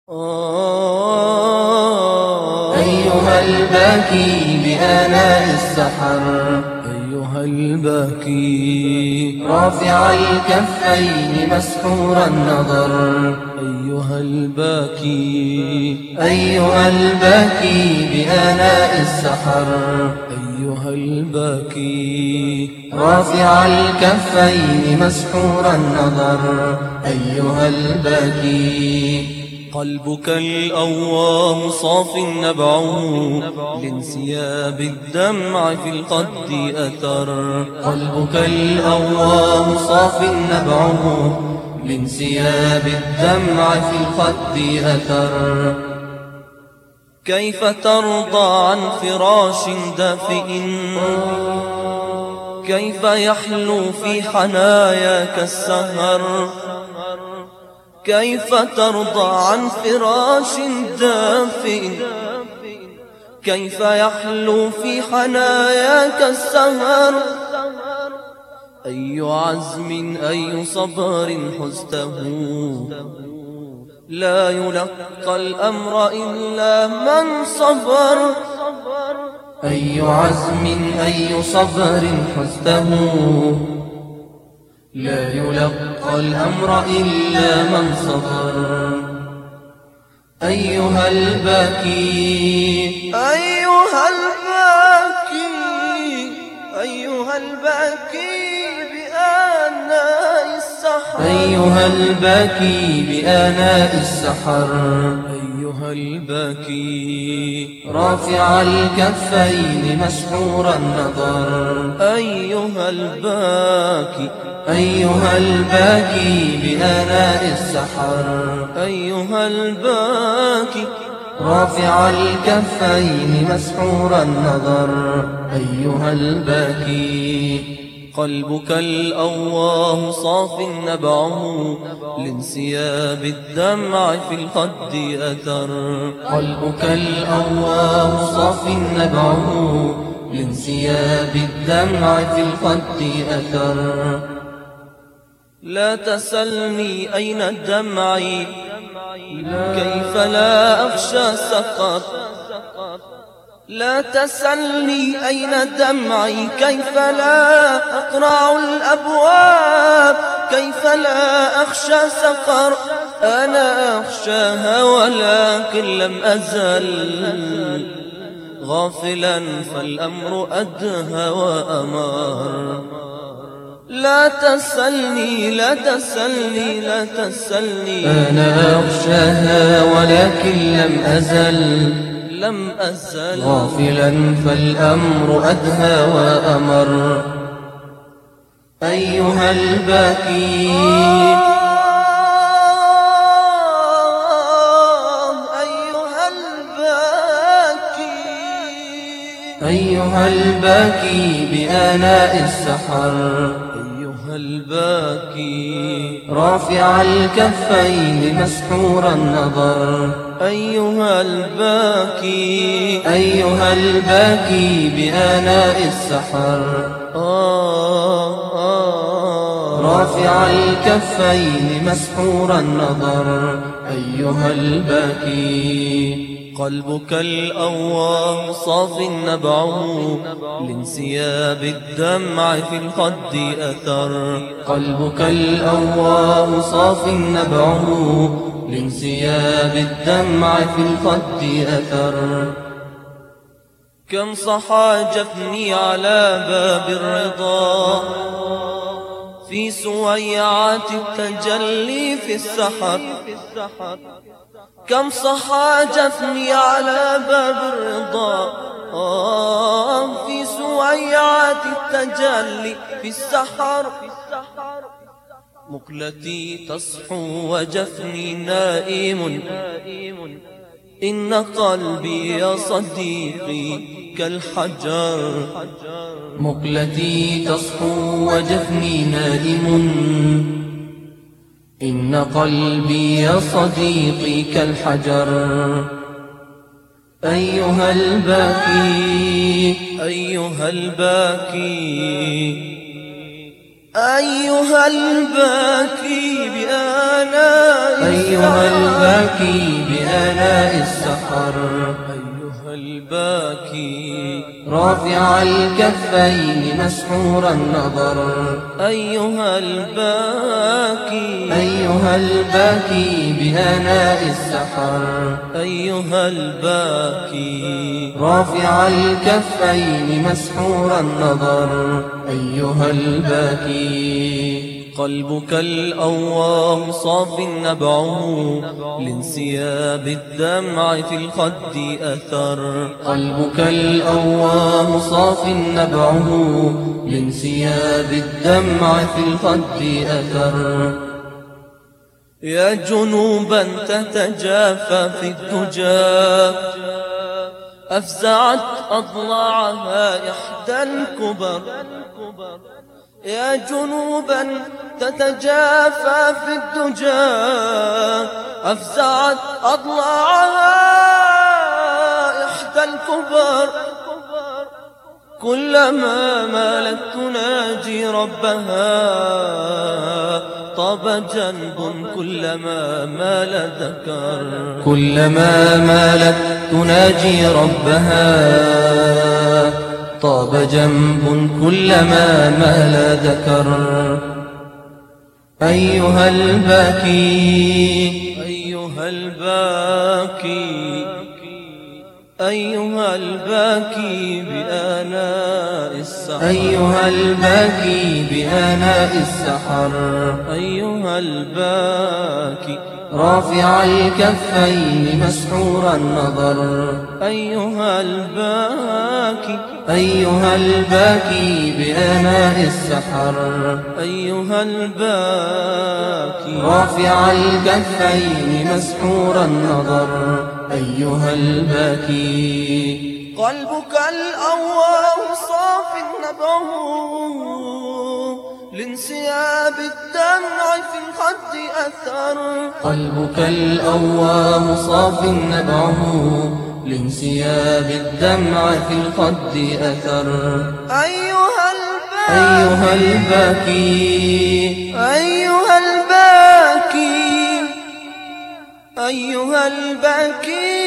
أيها الباكي بآناء السحر، أيها الباكي رافع الكفين مسحور النظر، أيها الباكي أيها الباكي بآناء السحر، أيها الباكي رافع الكفين مسحور النظر، أيها الباكي. قلبك الأوام صاف نبعه لانسياب الدمع في الخد أثر. قلبك الأوام صاف نبعه لانسياب الدمع في الخد أثر. كيف ترضى عن فراش دافئ، كيف يحلو في حناياك السهر. كيف ترضى عن فراش دافئ، كيف يحلو في حناياك السهر. أي عزم أي صبر حزته، لا يلقى الأمر إلا من صبر. أي عزم أي صبر حزته، لا يلقى الأمر إلا من صبر. أيها الباكي أيها الباكي أيها الباكي بآناء السحر، أيها الباكي بآناء السحر، أيها الباكي رافع الكفين مسحور النظر. أيها الباكي أيها الباكي بآناء السحر، أيها الباكي رافع الكفين مسحور النظر، أيها الباكي. قلبك الأواه صاف نبعه لانسياب الدمع في الخد أثر. قلبك الأواه صاف نبعه لانسياب الدمع في الخد أثر. لا تسلني أين دمعي، كيف لا أخشى سقط. لا تسلني أين دمعي، كيف لا أقرع الأبواب. كيف لا أخشى سقر، أنا أخشاها ولكن لم أزل غافلا فالأمر أدهى وأمر. لا تسلني لا تسلني لا تسلني، أنا أخشاها ولكن لم أزل غافلا فالأمر أدهى وأمر. أيها الباكي أيها الباكي بآناء السحر، أيها الباكي رافع الكفين مسحور النظر. أيها الباكي أيها الباكي بآناء السحر، رافع الكفين مسحور النظر، أيها الباكي. قلبك الأواه صاف نبعه لانسياب الدمع في الخد أثر. قلبك الأواه صاف نبعه لانسياب الدمع في الخد أثر. كم صحى جفني على باب الرضا في سويعات التجلي في السحر. كم صحى جفني على باب الرضا في سويعات التجلي في السحر. مقلتي تصحو وجفني نائم، إن قلبي يا صديقي كالحجر. مقلتي تصحو وجفني نائم، إن قلبي يا صديقي كالحجر. أيها الباكي أيها الباكي أيها الباكي بآناء أيها الباكي بآلاء السحر أيها الباكي رافع الكفين مسحور النظر أيها الباكي أيها الباكي بآلاء السحر أيها الباكي رافع الكفين مسحور النظر أيها الباكي قلبك الأواه صاف نبعه لانسياب الدمع في الخد أثر قلبك الأواه صاف نبعه لانسياب الدمع في الخد أثر يا جنوبا تتجافى في الدجى أفزعت أضلاعها إحدى الكبر يا جنوبا تتجافى في الدجى أفزعت أضلاعها إحدى الكبر كلما مالت تناجي ربها طاب جنب كلما مال ذكر كلما مالت تناجي ربها طاب جنب كلما مال ذكر أيها الباكي أيها الباكي أيها الباكي بآلاء السحر أيها الباكي بآلاء السحر أيها الباكي رافع الكفين مسحور النظر أيها الباكي أيها الباكي بآلاء السحر أيها الباكي رافع الكفين مسحور النظر أيها الباكي قلبك الأواه صاف نبعه لانسياب الدمع في الخد أثر قلبك الأواه صاف نبعه لانسياب الدمع في الخد أثر أيها الباكي أيها الباكي أيها الباكي